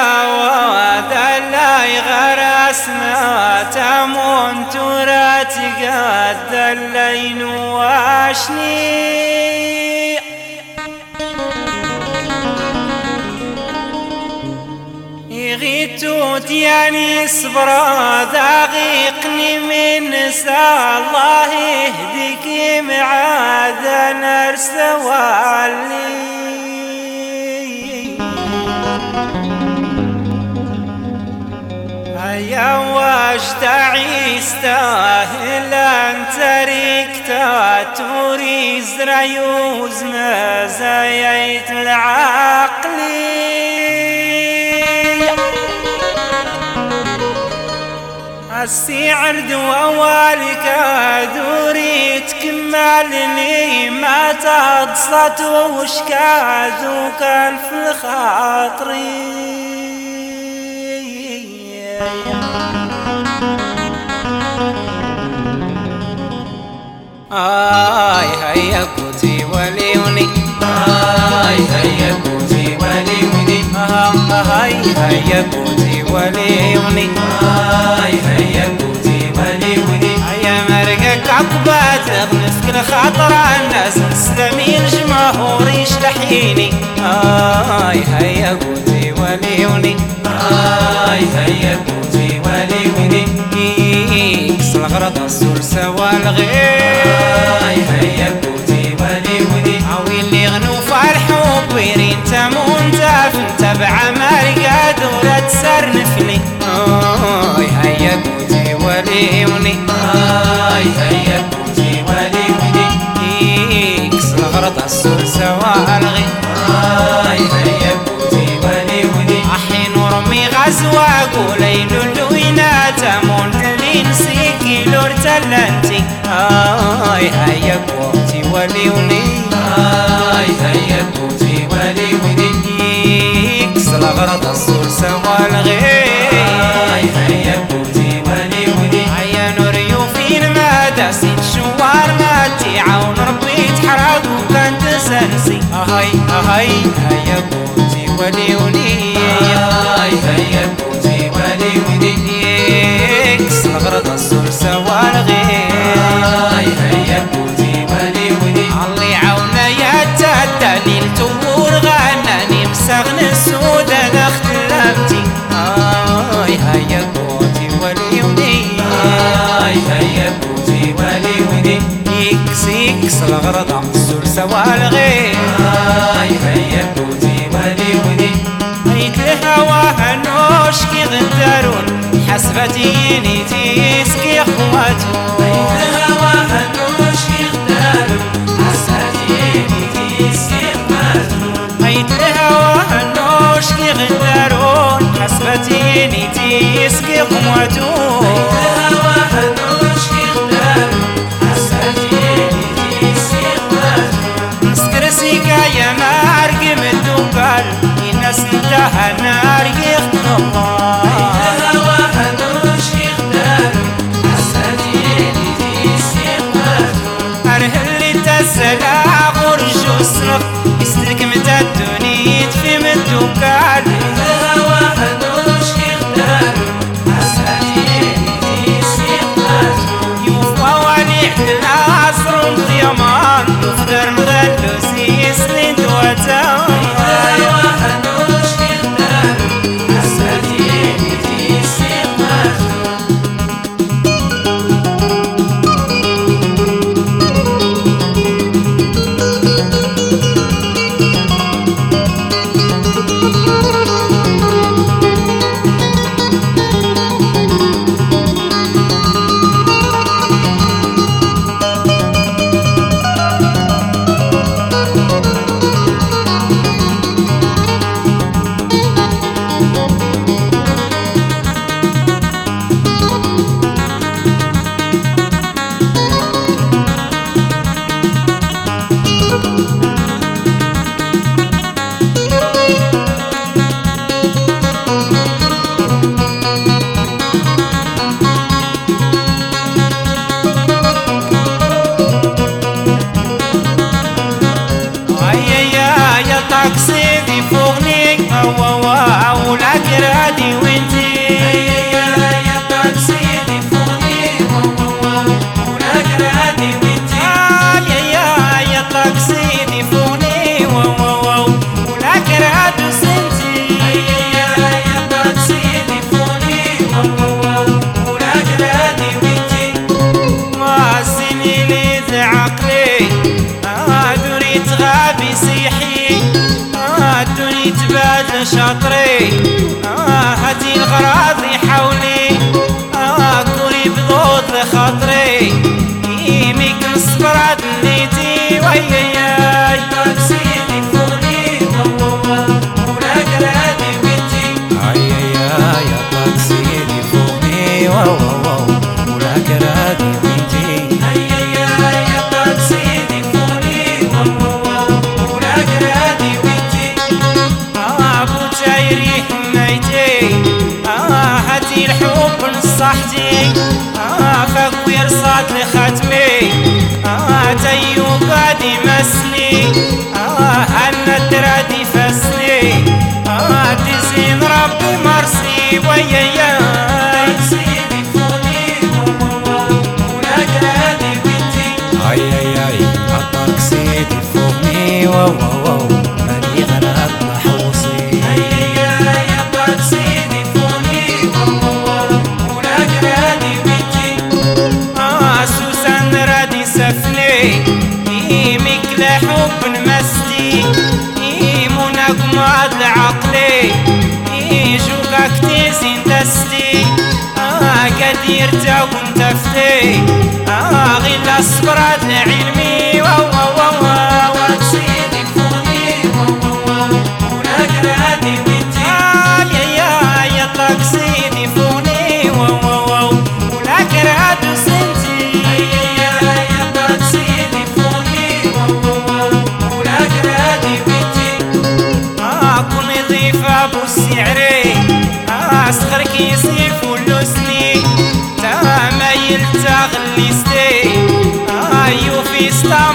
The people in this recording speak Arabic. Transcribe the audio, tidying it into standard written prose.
ودلاي غرسنا تمون تورات قد اللين واشني يغيتوت يعني صبرا دقيقني من نسى الله يهديك معاد نرسوالي يا واش تعيس تاهلا تريكتا توريز ريوز مزايت العقلي السعر دوالك دوري تكملني ما تصلت وشكادو كان في خاطري هيا كوتي وليوني هيا كوتي وليوني هيا كوتي وليوني هيا كوتي وليوني هيا مرقك عقبات اغنسك الخاطر الناس مسلمين جمهور يشلحيني هيا كوتي وليوني هيا كوتي وليوني يكسر غرض السلسة والغير هيا كوتي وليوني عوي اللي غنو فرحوا بويرين تمون تافن تبع مرقا دورة سرنفلي هيا كوتي وليوني هيا كوتي وليوني يكسر غرض السلسة والغير هيا كوتي وليوني حين ورمي غزوة قولي لولوينا تمون تلين سيكي لور تلنتي هيا كوتي وليوني هيا كوتي وليوني يكسر غرض السلسة والغير هيا كوتي وليوني هيا نوريو فين ما داسين شوار ما تعاون ربي تحرق وكان تسنسي هيا كوتي وليوني هيا كوتي وليوني يكسر غرض السلسة والغير هيا كوتي وليوني علي عونا يا الدليل تمور غناني مسغن السودان اختلفتي هيا كوتي وليوني هيا كوتي وليوني يكسر غرض السلسة والغير هيا كوتي وليوني هيت الهوى هنوشكي غندرون حسبتيني تيسكي اخواتو الهوى هنوشكي غندرون حسبتيني تيسكي اخواتو هيت الهوى هنوشكي غندرون حسبتيني تيسكي اخواتو الهوى هنوشكي غندرون حسبتيني تيسكي اخواتو مسكرسيكا يا مارق مدوكال الناس انتهى نارق الله الهوى هنوشكي غندرون حسبتيني تيسكي اخواتو ارهلي تسلا غرج وصرخ يستلك متى الدنيا في مدوكال الهوى هنوشكي غندرون حسبتيني تيسكي اخواتو يوفى وليح العصر والضيمان يفدر مغلو سيسلين دوتا الهوى هنوشكي غندرون حسبتيني كرادي وانتي يا طاق سيدي فوقني ولا كرادي وانتي يا طاق سيدي فوني ولا كراد وسنتي يا طاق سيدي فوقني ولا كرادي وانتي واسني لي ذا عقلي دوري تغابي صيحي دوري تبادل شاطري هاتي الغراضي حولي كوري بضوض لخاطري يميك نصبر عاد نيتي وياي طاق سيدي فوقني ولا كرادي وانتي يا طاق سيدي فوقني ولا كرادي وانتي يا طاق سيدي فوقني ولا كرادي وانتي ابو تايري حميتي هاتي الحب نصحتي فاكوي رصاد لخاتمي تيو قاعد يمسني انا الدرادي فسني تزين ربي مرسي وياي طاق سيدي فوقني ولا كرادي وانتي طاق سيدي فوقني ماني غرق محوصي يا طاق سيدي فوقني ولا كرادي وانتي سوسن رادي سفني يميك لحب نمستي يمونك ماد لعقلي يجوكك تيزين دستي كدير تاون تفتي غير الصبرات لعلمي طاق سيدي فوقني ولا كرادي وانتي يا طاق سيدي فوني ولا كراد سنتي يا طاق سيدي فوقني ولا كرادي وانتي كون يضيف ابو السعري صخر كيسي فلوسني تا ما يلتغلي ستي يوفي ستا